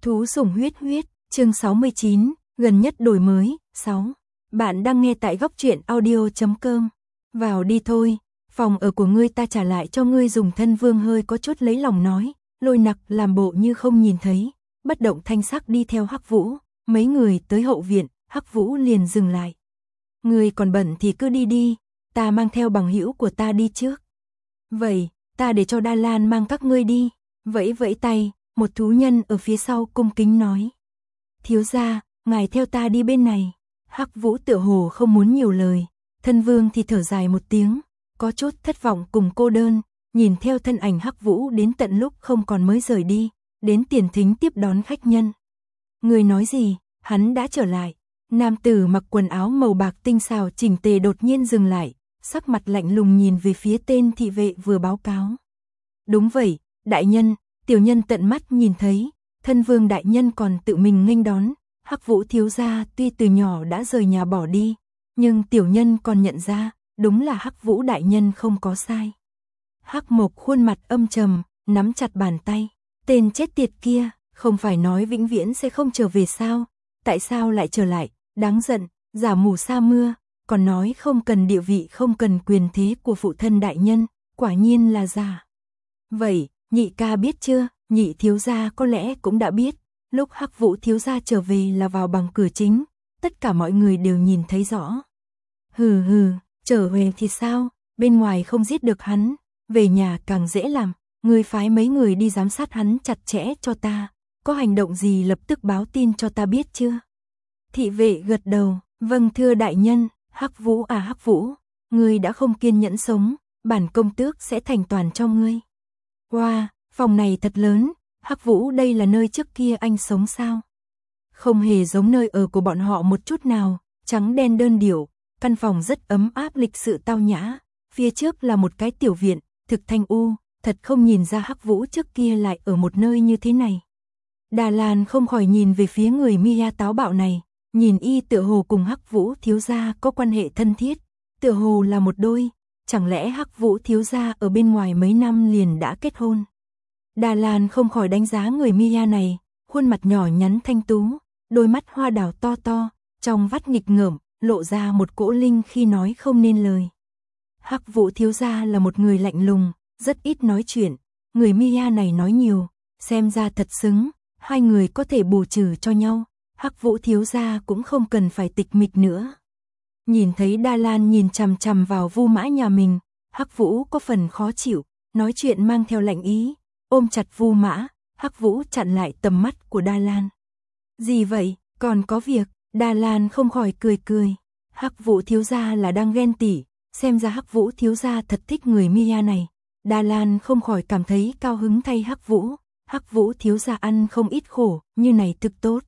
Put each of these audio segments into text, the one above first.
Thú sủng huyết huyết, chương 69, gần nhất đổi mới, 6. Bạn đang nghe tại góc truyện audio.com. Vào đi thôi, phòng ở của ngươi ta trả lại cho ngươi dùng. Thân Vương hơi có chút lấy lòng nói, Lôi Nặc làm bộ như không nhìn thấy, bất động thanh sắc đi theo Hắc Vũ. Mấy người tới hậu viện, Hắc Vũ liền dừng lại. Ngươi còn bận thì cứ đi đi, ta mang theo bằng hữu của ta đi trước. Vậy, ta để cho Đa Lan mang các ngươi đi. Vẫy vẫy tay, một thú nhân ở phía sau cung kính nói. Thiếu gia, ngài theo ta đi bên này. Hắc Vũ tựa hồ không muốn nhiều lời, Thân Vương thì thở dài một tiếng, có chút thất vọng cùng cô đơn, nhìn theo thân ảnh Hắc Vũ đến tận lúc không còn mới rời đi, đến tiền thính tiếp đón khách nhân. Người nói gì, hắn đã trở lại. Nam tử mặc quần áo màu bạc tinh xảo chỉnh tề đột nhiên dừng lại, sắc mặt lạnh lùng nhìn về phía tên thị vệ vừa báo cáo. Đúng vậy, đại nhân. Tiểu nhân tận mắt nhìn thấy, Thân Vương đại nhân còn tự mình nghênh đón. Hắc Vũ thiếu gia tuy từ nhỏ đã rời nhà bỏ đi, nhưng tiểu nhân còn nhận ra, đúng là Hắc Vũ đại nhân không có sai. Hắc Mộc khuôn mặt âm trầm, nắm chặt bàn tay. Tên chết tiệt kia, không phải nói vĩnh viễn sẽ không trở về sao? Tại sao lại trở lại? Đáng giận, giả mù sa mưa, còn nói không cần địa vị, không cần quyền thế của phụ thân đại nhân, quả nhiên là giả. Vậy, nhị ca biết chưa? Nhị thiếu gia có lẽ cũng đã biết, lúc Hắc Vũ thiếu gia trở về là vào bằng cửa chính, tất cả mọi người đều nhìn thấy rõ. Hừ hừ, trở về thì sao, bên ngoài không giết được hắn, về nhà càng dễ làm, ngươi phái mấy người đi giám sát hắn chặt chẽ cho ta, có hành động gì lập tức báo tin cho ta biết chưa? Thị vệ gật đầu, vâng thưa đại nhân. Hắc Vũ à Hắc Vũ, ngươi đã không kiên nhẫn sống, bản công tước sẽ thành toàn cho ngươi. Wow, phòng này thật lớn, Hắc Vũ đây là nơi trước kia anh sống sao? Không hề giống nơi ở của bọn họ một chút nào, trắng đen đơn điệu, căn phòng rất ấm áp lịch sự tao nhã, phía trước là một cái tiểu viện, thực thanh u, thật không nhìn ra Hắc Vũ trước kia lại ở một nơi như thế này. Đà Lan không khỏi nhìn về phía người Mia táo bạo này, nhìn y tựa hồ cùng Hắc Vũ thiếu gia có quan hệ thân thiết, tựa hồ là một đôi. Chẳng lẽ Hắc Vũ thiếu gia ở bên ngoài mấy năm liền đã kết hôn? Đà Lan không khỏi đánh giá người Mia này, khuôn mặt nhỏ nhắn thanh tú, đôi mắt hoa đào to to, trong vắt nghịch ngợm, lộ ra một cỗ linh khi nói không nên lời. Hắc Vũ thiếu gia là một người lạnh lùng, rất ít nói chuyện, người Mia này nói nhiều, xem ra thật xứng, hai người có thể bù trừ cho nhau, Hắc Vũ thiếu gia cũng không cần phải tịch mịch nữa. Nhìn thấy Đa Lan nhìn chằm chằm vào Vu Mã nhà mình, Hắc Vũ có phần khó chịu, nói chuyện mang theo lạnh ý, ôm chặt Vu Mã, Hắc Vũ chặn lại tầm mắt của Đa Lan. Gì vậy, còn có việc? Đa Lan không khỏi cười cười. Hắc Vũ thiếu gia là đang ghen tỉ, xem ra Hắc Vũ thiếu gia thật thích người Mia này. Đa Lan không khỏi cảm thấy cao hứng thay Hắc Vũ. Hắc Vũ thiếu gia ăn không ít khổ, như này thực tốt.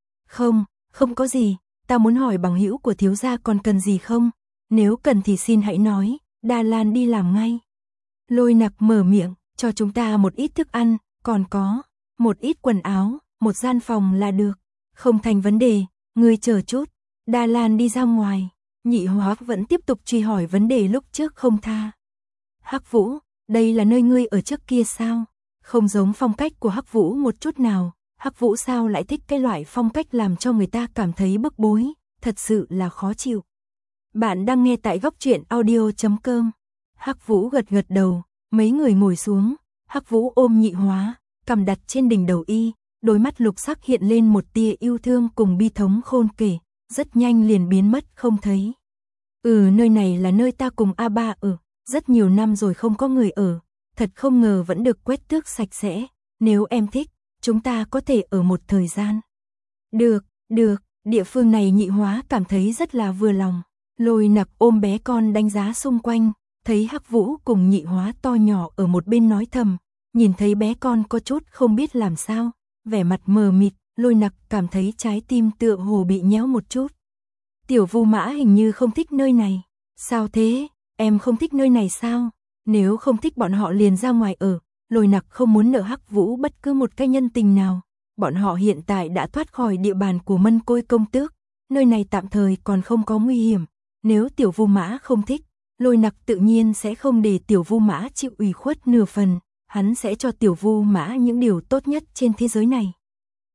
Không có gì. Ta muốn hỏi bằng hữu của thiếu gia còn cần gì không? Nếu cần thì xin hãy nói, Đa Lan đi làm ngay. Lôi Nặc mở miệng, cho chúng ta một ít thức ăn, còn có một ít quần áo, một gian phòng là được. Không thành vấn đề, ngươi chờ chút. Đa Lan đi ra ngoài, Nhị Hóa vẫn tiếp tục truy hỏi vấn đề lúc trước không tha. Hắc Vũ, đây là nơi ngươi ở trước kia sao? Không giống phong cách của Hắc Vũ một chút nào. Hắc Vũ sao lại thích cái loại phong cách làm cho người ta cảm thấy bức bối, thật sự là khó chịu. Bạn đang nghe tại góc truyện audio.com. Hắc Vũ gật gật đầu, mấy người ngồi xuống, Hắc Vũ ôm Nhị Hóa, cầm đặt trên đỉnh đầu y, đôi mắt lục sắc hiện lên một tia yêu thương cùng bi thống khôn kể, rất nhanh liền biến mất không thấy. Nơi này là nơi ta cùng A3 ở, rất nhiều năm rồi không có người ở, thật không ngờ vẫn được quét tước sạch sẽ, nếu em thích, chúng ta có thể ở một thời gian. Được, địa phương này Nhị Hóa cảm thấy rất là vừa lòng. Lôi Nặc ôm bé con đánh giá xung quanh, thấy Hắc Vũ cùng Nhị Hóa to nhỏ ở một bên nói thầm, nhìn thấy bé con có chút không biết làm sao, vẻ mặt mờ mịt, Lôi Nặc cảm thấy trái tim tựa hồ bị nhéo một chút. Tiểu Vu Mã hình như không thích nơi này. Sao thế, em không thích nơi này sao? Nếu không thích bọn họ liền ra ngoài ở. Lôi Nặc không muốn nợ Hắc Vũ bất cứ một cái nhân tình nào. Bọn họ hiện tại đã thoát khỏi địa bàn của Mân Côi công tước, nơi này tạm thời còn không có nguy hiểm. Nếu Tiểu Vu Mã không thích, Lôi Nặc tự nhiên sẽ không để Tiểu Vu Mã chịu ủy khuất nửa phần, hắn sẽ cho Tiểu Vu Mã những điều tốt nhất trên thế giới này.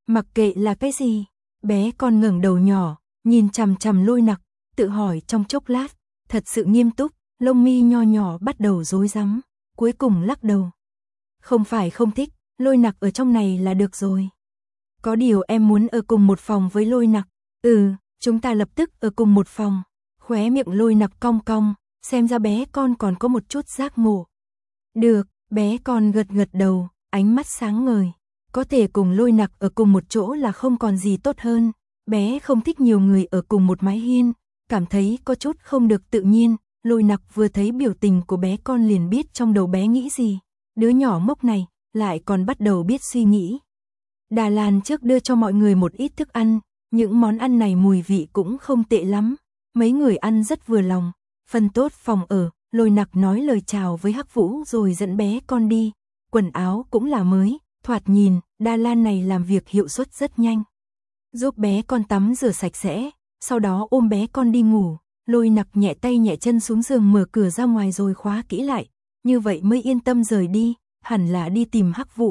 Mặc kệ là cái gì, bé con ngẩng đầu nhỏ, nhìn chằm chằm Lôi Nặc, tự hỏi trong chốc lát, thật sự nghiêm túc, lông mi nho nhỏ bắt đầu rối rắm, cuối cùng lắc đầu. Không phải không thích, Lôi Nặc ở trong này là được rồi. Có điều em muốn ở cùng một phòng với Lôi Nặc. Chúng ta lập tức ở cùng một phòng. Khóe miệng Lôi Nặc cong cong, xem ra bé con còn có một chút giác ngộ. Được, bé con gật gật đầu, ánh mắt sáng ngời. Có thể cùng Lôi Nặc ở cùng một chỗ là không còn gì tốt hơn. Bé không thích nhiều người ở cùng một mái hiên, cảm thấy có chút không được tự nhiên. Lôi Nặc vừa thấy biểu tình của bé con liền biết trong đầu bé nghĩ gì. Đứa nhỏ ngốc này lại còn bắt đầu biết suy nghĩ. Đà Lan trước đưa cho mọi người một ít thức ăn, những món ăn này mùi vị cũng không tệ lắm, mấy người ăn rất vừa lòng. Phân tốt phòng ở, Lôi Nặc nói lời chào với Hắc Vũ rồi dẫn bé con đi, quần áo cũng là mới, thoạt nhìn, Đà Lan này làm việc hiệu suất rất nhanh. Giúp bé con tắm rửa sạch sẽ, sau đó ôm bé con đi ngủ, Lôi Nặc nhẹ tay nhẹ chân xuống giường mở cửa ra ngoài rồi khóa kỹ lại, như vậy mới yên tâm rời đi, hẳn là đi tìm Hắc Vũ.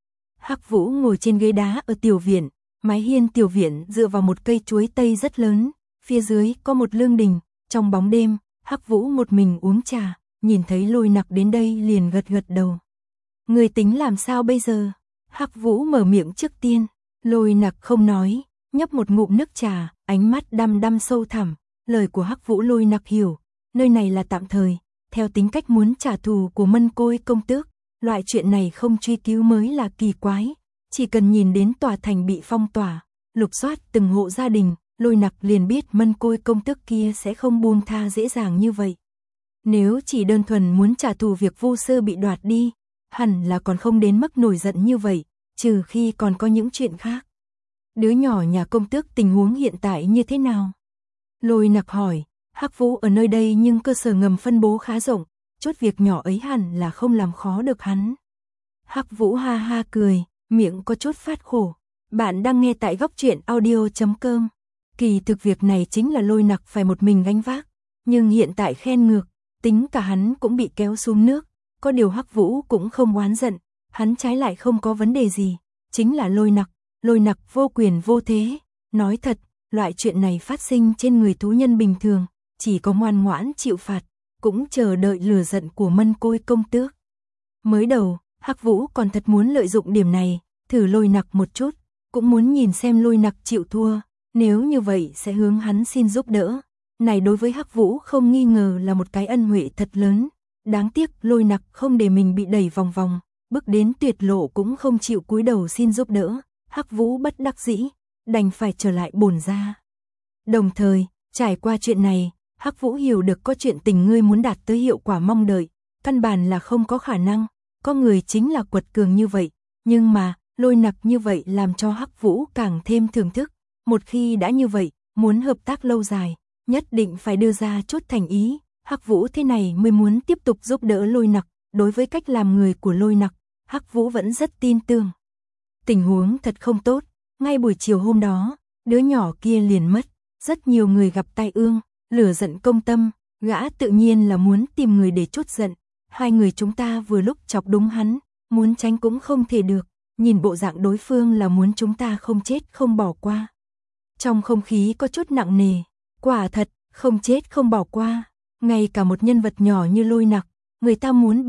Hắc Vũ ngồi trên ghế đá ở tiểu viện, mái hiên tiểu viện dựa vào một cây chuối tây rất lớn, phía dưới có một lương đình, trong bóng đêm, Hắc Vũ một mình uống trà, nhìn thấy Lôi Nặc đến đây liền gật gật đầu. Người tính làm sao bây giờ? Hắc Vũ mở miệng trước tiên, Lôi Nặc không nói, nhấp một ngụm nước trà, ánh mắt đăm đăm sâu thẳm, lời của Hắc Vũ Lôi Nặc hiểu, nơi này là tạm thời, theo tính cách muốn trả thù của Mân Côi công tước, loại chuyện này không truy cứu mới là kỳ quái, chỉ cần nhìn đến tòa thành bị phong tỏa, lục soát từng hộ gia đình, Lôi Nặc liền biết Mân Côi công tước kia sẽ không buông tha dễ dàng như vậy. Nếu chỉ đơn thuần muốn trả thù việc vô sơ bị đoạt đi, hẳn là còn không đến mức nổi giận như vậy, trừ khi còn có những chuyện khác. Đứa nhỏ nhà công tước tình huống hiện tại như thế nào? Lôi Nặc hỏi, Hắc Vũ ở nơi đây nhưng cơ sở ngầm phân bố khá rộng, chút việc nhỏ ấy hẳn là không làm khó được hắn. Hắc Vũ ha ha cười, miệng có chút phát khổ. Bạn đang nghe tại góc truyện audio.com. Kỳ thực việc này chính là Lôi Nặc phải một mình gánh vác, nhưng hiện tại khen ngược, tính cả hắn cũng bị kéo xuống nước, có điều Hắc Vũ cũng không oán giận, hắn trái lại không có vấn đề gì, chính là Lôi Nặc vô quyền vô thế, nói thật, loại chuyện này phát sinh trên người thú nhân bình thường, chỉ có ngoan ngoãn chịu phạt, cũng chờ đợi lửa giận của Mân Côi công tước. Mới đầu, Hắc Vũ còn thật muốn lợi dụng điểm này, thử Lôi Nặc một chút, cũng muốn nhìn xem Lôi Nặc chịu thua, nếu như vậy sẽ hướng hắn xin giúp đỡ. Này đối với Hắc Vũ không nghi ngờ là một cái ân huệ thật lớn, đáng tiếc Lôi Nặc không để mình bị đẩy vòng vòng, bước đến tuyệt lộ cũng không chịu cúi đầu xin giúp đỡ, Hắc Vũ bất đắc dĩ, đành phải trở lại bổn gia. Đồng thời, trải qua chuyện này, Hắc Vũ hiểu được có chuyện tình ngươi muốn đạt tới hiệu quả mong đợi, căn bản là không có khả năng, có người chính là quật cường như vậy, nhưng mà, Lôi Nặc như vậy làm cho Hắc Vũ càng thêm thưởng thức, một khi đã như vậy, muốn hợp tác lâu dài, nhất định phải đưa ra chút thành ý, Hắc Vũ thế này mới muốn tiếp tục giúp đỡ Lôi Nặc, đối với cách làm người của Lôi Nặc, Hắc Vũ vẫn rất tin tưởng. Tình huống thật không tốt, ngay buổi chiều hôm đó, đứa nhỏ kia liền mất, rất nhiều người gặp tai ương, lửa giận công tâm, gã tự nhiên là muốn tìm người để trút giận, hai người chúng ta vừa lúc chọc đúng hắn, muốn tránh cũng không thể được, nhìn bộ dạng đối phương là muốn chúng ta không chết không bỏ qua. Trong không khí có chút nặng nề, quả thật, không chết không bỏ qua, ngay cả một nhân vật nhỏ như Lôi Nặc, người ta muốn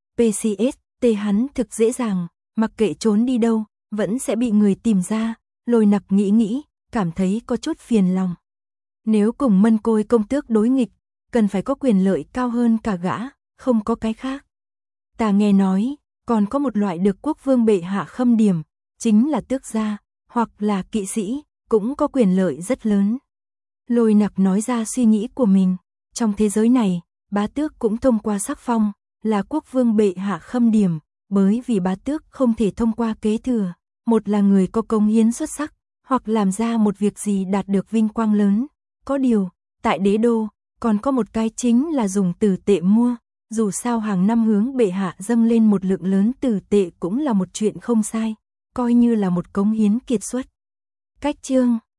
PCS, hắn thực dễ dàng, mặc kệ trốn đi đâu, vẫn sẽ bị người tìm ra, Lôi Nặc nghĩ, cảm thấy có chút phiền lòng. Nếu cùng Mân Côi công tước đối nghịch, cần phải có quyền lợi cao hơn cả gã, không có cái khác. Ta nghe nói, còn có một loại được quốc vương bệ hạ khâm điểm, chính là tước gia, hoặc là kỵ sĩ, cũng có quyền lợi rất lớn. Lôi Nặc nói ra suy nghĩ của mình, trong thế giới này, bá tước cũng thông qua sắc phong, là quốc vương bệ hạ khâm điểm, bởi vì bá tước không thể thông qua kế thừa, một là người có công hiến xuất sắc, hoặc làm ra một việc gì đạt được vinh quang lớn. Có điều, tại đế đô, còn có một cái chính là dùng tử tệ mua, dù sao hàng năm hướng bệ hạ dâng lên một lượng lớn tử tệ cũng là một chuyện không sai, coi như là một cống hiến kiệt xuất. Cách chương